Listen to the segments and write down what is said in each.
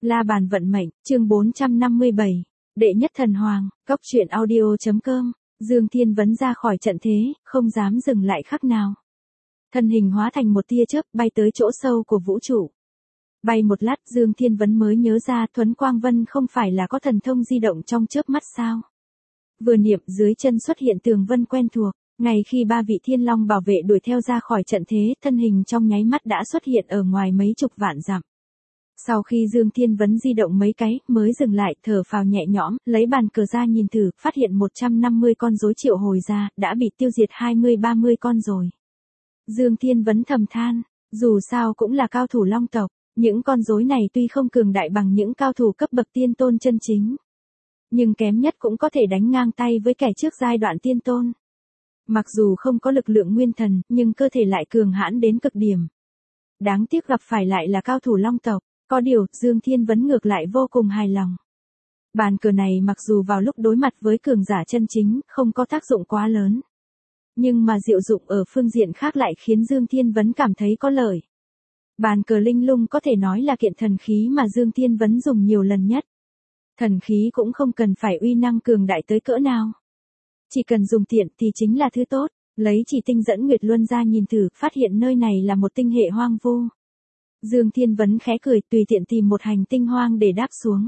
La bàn vận mệnh, chương 457. Đệ nhất thần hoàng, Cốc truyện audio.com. Dương Thiên Vấn ra khỏi trận thế, không dám dừng lại khắc nào. Thân hình hóa thành một tia chớp bay tới chỗ sâu của vũ trụ. Bay một lát Dương Thiên Vấn mới nhớ ra Thuấn Quang Vân không phải là có thần thông di động trong chớp mắt sao. Vừa niệm dưới chân xuất hiện tường vân quen thuộc, ngay khi ba vị thiên long bảo vệ đuổi theo ra khỏi trận thế, thân hình trong nháy mắt đã xuất hiện ở ngoài mấy chục vạn dặm. Sau khi Dương Thiên Vấn di động mấy cái, mới dừng lại, thở phào nhẹ nhõm, lấy bàn cờ ra nhìn thử, phát hiện 150 con rối triệu hồi ra, đã bị tiêu diệt 20-30 con rồi. Dương Thiên Vấn thầm than, dù sao cũng là cao thủ long tộc, những con rối này tuy không cường đại bằng những cao thủ cấp bậc tiên tôn chân chính, nhưng kém nhất cũng có thể đánh ngang tay với kẻ trước giai đoạn tiên tôn. Mặc dù không có lực lượng nguyên thần, nhưng cơ thể lại cường hãn đến cực điểm. Đáng tiếc gặp phải lại là cao thủ long tộc. Có điều, Dương Thiên Vấn ngược lại vô cùng hài lòng. Bàn cờ này mặc dù vào lúc đối mặt với cường giả chân chính, không có tác dụng quá lớn. Nhưng mà diệu dụng ở phương diện khác lại khiến Dương Thiên Vấn cảm thấy có lợi. Bàn cờ linh lung có thể nói là kiện thần khí mà Dương Thiên Vấn dùng nhiều lần nhất. Thần khí cũng không cần phải uy năng cường đại tới cỡ nào. Chỉ cần dùng tiện thì chính là thứ tốt. Lấy chỉ tinh dẫn Nguyệt Luân ra nhìn thử, phát hiện nơi này là một tinh hệ hoang vu. Dương Thiên Vấn khẽ cười, tùy tiện tìm một hành tinh hoang để đáp xuống.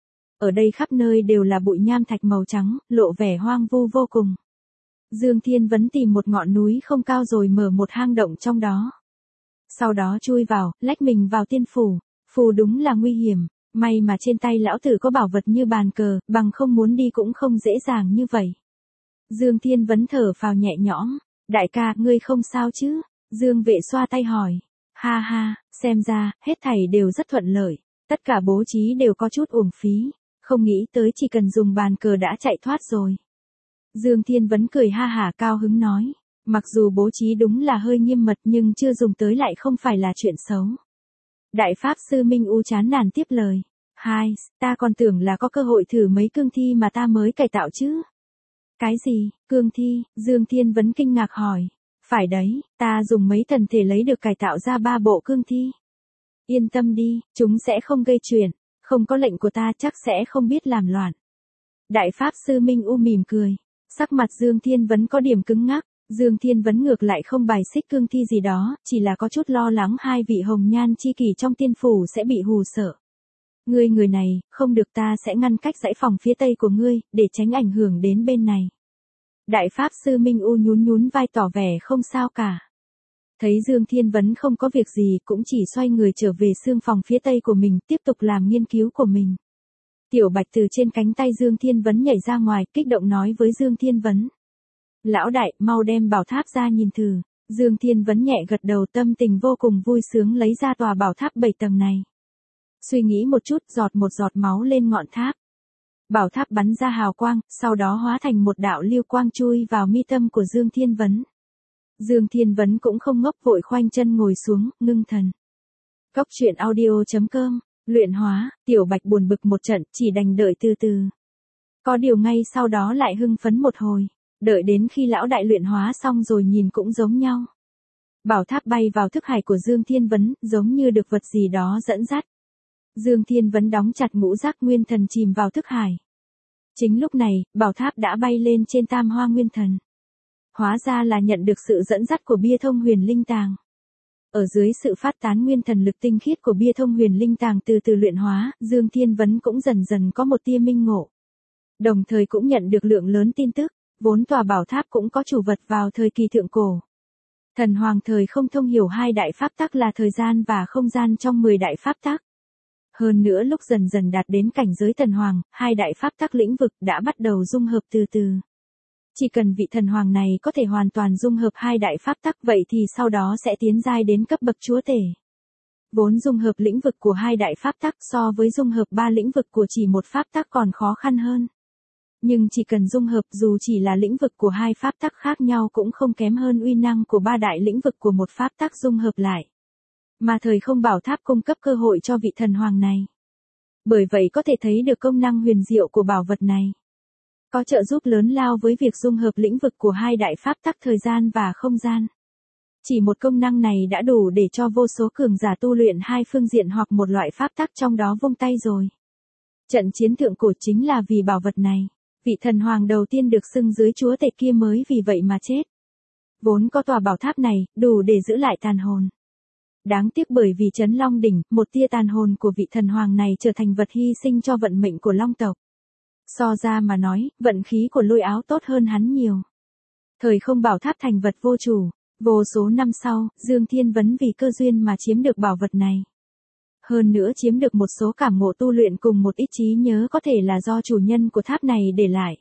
Ở đây khắp nơi đều là bụi nham thạch màu trắng, lộ vẻ hoang vu vô cùng. Dương Thiên Vấn tìm một ngọn núi không cao rồi mở một hang động trong đó. Sau đó chui vào, lách mình vào tiên phủ. Phù đúng là nguy hiểm, may mà trên tay lão tử có bảo vật như bàn cờ, bằng không muốn đi cũng không dễ dàng như vậy. Dương Thiên Vấn thở phào nhẹ nhõm, đại ca, ngươi không sao chứ? Dương Vệ xoa tay hỏi. Ha ha, xem ra, hết thảy đều rất thuận lợi, tất cả bố trí đều có chút uổng phí, không nghĩ tới chỉ cần dùng bàn cờ đã chạy thoát rồi. Dương Thiên Vấn cười ha hả cao hứng nói, mặc dù bố trí đúng là hơi nghiêm mật nhưng chưa dùng tới lại không phải là chuyện xấu. Đại Pháp Sư Minh U chán nản tiếp lời, hai, ta còn tưởng là có cơ hội thử mấy cương thi mà ta mới cải tạo chứ. Cái gì, cương thi? Dương Thiên Vấn kinh ngạc hỏi. Phải đấy, ta dùng mấy thần thể lấy được cải tạo ra 3 bộ cương thi. Yên tâm đi, chúng sẽ không gây chuyện, không có lệnh của ta chắc sẽ không biết làm loạn. Đại Pháp Sư Minh U mỉm cười, sắc mặt Dương Thiên Vấn có điểm cứng ngắc, Dương Thiên Vấn ngược lại không bài xích cương thi gì đó, chỉ là có chút lo lắng hai vị hồng nhan chi kỷ trong tiên phủ sẽ bị hù sợ. Người này, không được, ta sẽ ngăn cách dãy phòng phía tây của ngươi, để tránh ảnh hưởng đến bên này. Đại Pháp Sư Minh U nhún vai tỏ vẻ không sao cả. Thấy Dương Thiên Vấn không có việc gì cũng chỉ xoay người trở về xương phòng phía tây của mình, tiếp tục làm nghiên cứu của mình. Tiểu Bạch từ trên cánh tay Dương Thiên Vấn nhảy ra ngoài, kích động nói với Dương Thiên Vấn. Lão đại, mau đem bảo tháp ra nhìn thử. Dương Thiên Vấn nhẹ gật đầu, tâm tình vô cùng vui sướng lấy ra tòa bảo tháp 7 tầng này. Suy nghĩ một chút, giọt một giọt máu lên ngọn tháp. Bảo tháp bắn ra hào quang, sau đó hóa thành một đạo lưu quang chui vào mi tâm của Dương Thiên Vấn. Dương Thiên Vấn cũng không ngốc, vội khoanh chân ngồi xuống, ngưng thần. Cốc truyện audio.com, luyện hóa, Tiểu Bạch buồn bực một trận, chỉ đành đợi từ từ. Có điều ngay sau đó lại hưng phấn một hồi, đợi đến khi lão đại luyện hóa xong rồi nhìn cũng giống nhau. Bảo tháp bay vào thức hải của Dương Thiên Vấn, giống như được vật gì đó dẫn dắt. Dương Thiên Vấn đóng chặt ngũ giác nguyên thần chìm vào thức hải. Chính lúc này, bảo tháp đã bay lên trên tam hoa nguyên thần. Hóa ra là nhận được sự dẫn dắt của bia thông huyền linh tàng. Ở dưới sự phát tán nguyên thần lực tinh khiết của bia thông huyền linh tàng từ từ luyện hóa, Dương Thiên Vấn cũng dần dần có một tia minh ngộ. Đồng thời cũng nhận được lượng lớn tin tức, vốn tòa bảo tháp cũng có chủ vật vào thời kỳ thượng cổ. Thần hoàng thời không thông hiểu hai đại pháp tắc là thời gian và không gian trong 10 đại pháp tắc. Hơn nữa lúc dần dần đạt đến cảnh giới thần hoàng, hai đại pháp tắc lĩnh vực đã bắt đầu dung hợp từ từ. Chỉ cần vị thần hoàng này có thể hoàn toàn dung hợp hai đại pháp tắc vậy thì sau đó sẽ tiến giai đến cấp bậc chúa tể. Vốn dung hợp lĩnh vực của hai đại pháp tắc so với dung hợp 3 lĩnh vực của chỉ một pháp tắc còn khó khăn hơn. Nhưng chỉ cần dung hợp dù chỉ là lĩnh vực của hai pháp tắc khác nhau cũng không kém hơn uy năng của 3 đại lĩnh vực của một pháp tắc dung hợp lại. Mà thời không bảo tháp cung cấp cơ hội cho vị thần hoàng này. Bởi vậy có thể thấy được công năng huyền diệu của bảo vật này. Có trợ giúp lớn lao với việc dung hợp lĩnh vực của hai đại pháp tắc thời gian và không gian. Chỉ một công năng này đã đủ để cho vô số cường giả tu luyện hai phương diện hoặc một loại pháp tắc trong đó vung tay rồi. Trận chiến thượng cổ chính là vì bảo vật này. Vị thần hoàng đầu tiên được xưng dưới chúa tể kia mới vì vậy mà chết. Vốn có tòa bảo tháp này, đủ để giữ lại tàn hồn. Đáng tiếc bởi vì Trấn Long Đỉnh, một tia tàn hồn của vị thần hoàng này trở thành vật hy sinh cho vận mệnh của Long tộc. So ra mà nói, vận khí của Lôi Áo tốt hơn hắn nhiều. Thời không bảo tháp thành vật vô chủ, vô số năm sau, Dương Thiên Vấn vì cơ duyên mà chiếm được bảo vật này. Hơn nữa chiếm được một số cảm ngộ tu luyện cùng một ít trí nhớ có thể là do chủ nhân của tháp này để lại.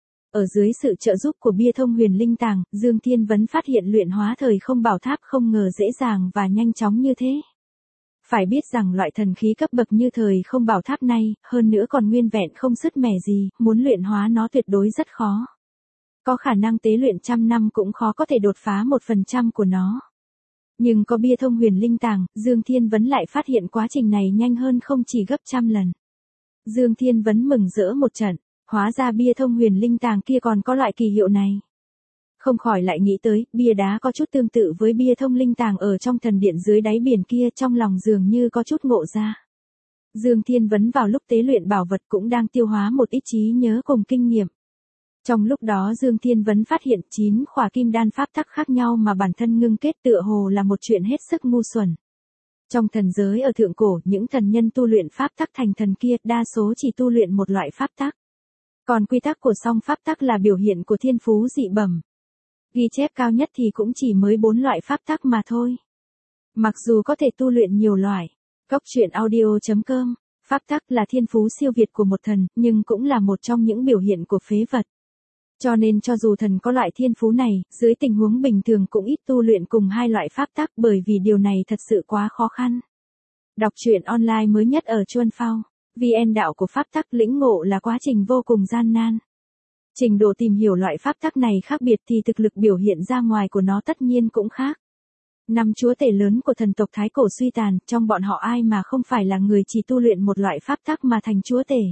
Ở dưới sự trợ giúp của bia thông huyền linh tàng, Dương Thiên Vấn phát hiện luyện hóa thời không bảo tháp không ngờ dễ dàng và nhanh chóng như thế. Phải biết rằng loại thần khí cấp bậc như thời không bảo tháp này, hơn nữa còn nguyên vẹn không sứt mẻ gì, muốn luyện hóa nó tuyệt đối rất khó. Có khả năng tế luyện trăm năm cũng khó có thể đột phá 1% của nó. Nhưng có bia thông huyền linh tàng, Dương Thiên Vấn lại phát hiện quá trình này nhanh hơn không chỉ gấp trăm lần. Dương Thiên Vấn mừng rỡ một trận, hóa ra bia thông huyền linh tàng kia còn có loại kỳ hiệu này. Không khỏi lại nghĩ tới, bia đá có chút tương tự với bia thông linh tàng ở trong thần điện dưới đáy biển kia, trong lòng dường như có chút ngộ ra. Dương Thiên Vấn vào lúc tế luyện bảo vật cũng đang tiêu hóa một ít trí nhớ cùng kinh nghiệm. Trong lúc đó Dương Thiên Vấn phát hiện 9 khỏa kim đan pháp tắc khác nhau mà bản thân ngưng kết tựa hồ là một chuyện hết sức ngu xuẩn. Trong thần giới ở thượng cổ, những thần nhân tu luyện pháp tắc thành thần kia đa số chỉ tu luyện một loại pháp tắc. Còn quy tắc của song pháp tắc là biểu hiện của thiên phú dị bẩm. Ghi chép cao nhất thì cũng chỉ mới 4 loại pháp tắc mà thôi. Mặc dù có thể tu luyện nhiều loại, Cốc truyện audio.com, pháp tắc là thiên phú siêu việt của một thần, nhưng cũng là một trong những biểu hiện của phế vật. Cho nên cho dù thần có loại thiên phú này, dưới tình huống bình thường cũng ít tu luyện cùng hai loại pháp tắc bởi vì điều này thật sự quá khó khăn. Đọc truyện online mới nhất ở Chuan Phao, VN đạo của pháp tắc lĩnh ngộ là quá trình vô cùng gian nan. Trình độ tìm hiểu loại pháp tắc này khác biệt thì thực lực biểu hiện ra ngoài của nó tất nhiên cũng khác. 5 chúa tể lớn của thần tộc Thái Cổ suy tàn, trong bọn họ ai mà không phải là người chỉ tu luyện một loại pháp tắc mà thành chúa tể.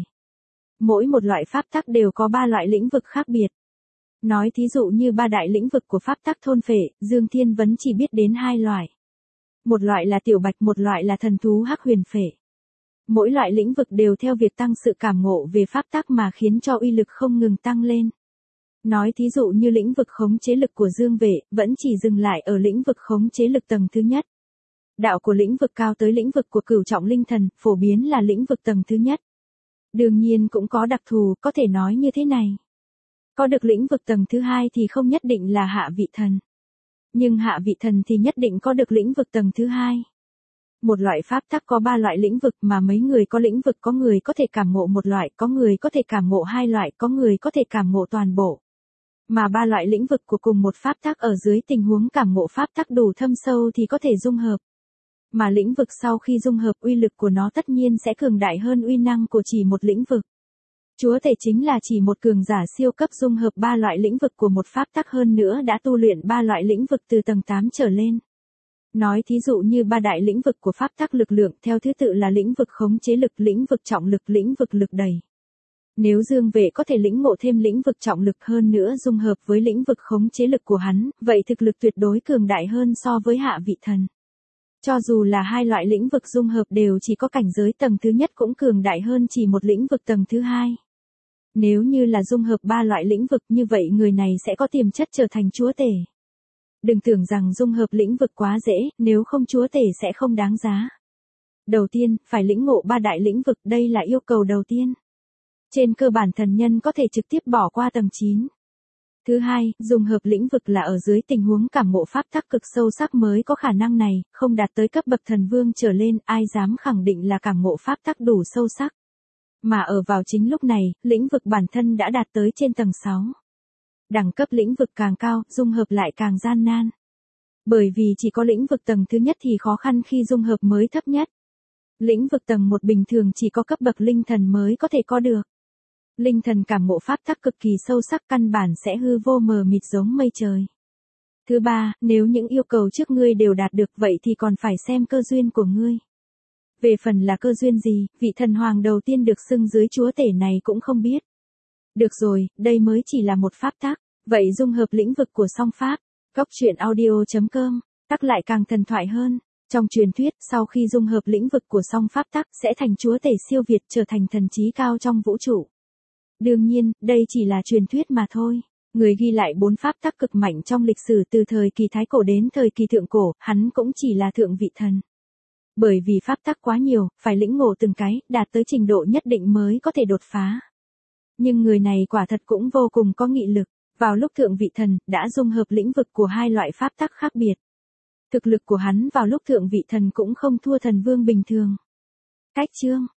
Mỗi một loại pháp tắc đều có 3 loại lĩnh vực khác biệt. Nói thí dụ như 3 đại lĩnh vực của pháp tắc thôn phệ, Dương Thiên Vấn chỉ biết đến 2 loại. Một loại là tiểu bạch, một loại là thần thú hắc huyền phệ. Mỗi loại lĩnh vực đều theo việc tăng sự cảm ngộ về pháp tắc mà khiến cho uy lực không ngừng tăng lên. Nói thí dụ như lĩnh vực khống chế lực của Dương Vệ, vẫn chỉ dừng lại ở lĩnh vực khống chế lực tầng thứ nhất. Đạo của lĩnh vực cao tới lĩnh vực của cửu trọng linh thần, phổ biến là lĩnh vực tầng thứ nhất. Đương nhiên cũng có đặc thù, có thể nói như thế này. Có được lĩnh vực tầng thứ hai thì không nhất định là hạ vị thần. Nhưng hạ vị thần thì nhất định có được lĩnh vực tầng thứ hai. Một loại pháp tắc có 3 loại lĩnh vực mà mấy người có lĩnh vực, có người có thể cảm ngộ một loại, có người có thể cảm ngộ 2 loại, có người có thể cảm ngộ toàn bộ. Mà 3 loại lĩnh vực của cùng một pháp tắc ở dưới tình huống cảm ngộ pháp tắc đủ thâm sâu thì có thể dung hợp. Mà lĩnh vực sau khi dung hợp uy lực của nó tất nhiên sẽ cường đại hơn uy năng của chỉ một lĩnh vực. Chúa tể chính là chỉ một cường giả siêu cấp dung hợp 3 loại lĩnh vực của một pháp tắc, hơn nữa đã tu luyện 3 loại lĩnh vực từ tầng 8 trở lên. Nói thí dụ như 3 đại lĩnh vực của pháp tắc lực lượng theo thứ tự là lĩnh vực khống chế lực, lĩnh vực trọng lực, lĩnh vực lực đẩy. Nếu Dương Vệ có thể lĩnh ngộ thêm lĩnh vực trọng lực hơn nữa dung hợp với lĩnh vực khống chế lực của hắn, vậy thực lực tuyệt đối cường đại hơn so với hạ vị thần. Cho dù là 2 loại lĩnh vực dung hợp đều chỉ có cảnh giới tầng thứ nhất cũng cường đại hơn chỉ một lĩnh vực tầng thứ hai. Nếu như là dung hợp 3 loại lĩnh vực như vậy người này sẽ có tiềm chất trở thành chúa tể. Đừng tưởng rằng dung hợp lĩnh vực quá dễ, nếu không chúa tể sẽ không đáng giá. Đầu tiên, phải lĩnh ngộ 3 đại lĩnh vực, đây là yêu cầu đầu tiên. Trên cơ bản thần nhân có thể trực tiếp bỏ qua tầng 9. Thứ hai, dung hợp lĩnh vực là ở dưới tình huống cảm ngộ pháp tắc cực sâu sắc mới có khả năng này, không đạt tới cấp bậc thần vương trở lên, ai dám khẳng định là cảm ngộ pháp tắc đủ sâu sắc. Mà ở vào chính lúc này, lĩnh vực bản thân đã đạt tới trên tầng 6. Đẳng cấp lĩnh vực càng cao, dung hợp lại càng gian nan. Bởi vì chỉ có lĩnh vực tầng thứ nhất thì khó khăn khi dung hợp mới thấp nhất. Lĩnh vực tầng 1 bình thường chỉ có cấp bậc linh thần mới có thể có được. Linh thần cảm ngộ pháp tắc cực kỳ sâu sắc, căn bản sẽ hư vô mờ mịt giống mây trời. Thứ ba, nếu những yêu cầu trước ngươi đều đạt được vậy thì còn phải xem cơ duyên của ngươi. Về phần là cơ duyên gì, vị thần hoàng đầu tiên được xưng dưới chúa tể này cũng không biết. Được rồi, đây mới chỉ là một pháp tắc, vậy dung hợp lĩnh vực của song pháp. Cốc truyện audio.com tắc lại càng thần thoại hơn. Trong truyền thuyết, sau khi dung hợp lĩnh vực của song pháp tắc sẽ thành chúa tể siêu việt trở thành thần trí cao trong vũ trụ. Đương nhiên, đây chỉ là truyền thuyết mà thôi. Người ghi lại 4 pháp tắc cực mạnh trong lịch sử từ thời kỳ Thái Cổ đến thời kỳ Thượng Cổ, hắn cũng chỉ là thượng vị thần. Bởi vì pháp tắc quá nhiều, phải lĩnh ngộ từng cái, đạt tới trình độ nhất định mới có thể đột phá. Nhưng người này quả thật cũng vô cùng có nghị lực. Vào lúc thượng vị thần, đã dung hợp lĩnh vực của hai loại pháp tắc khác biệt. Thực lực của hắn vào lúc thượng vị thần cũng không thua thần vương bình thường. Cách chương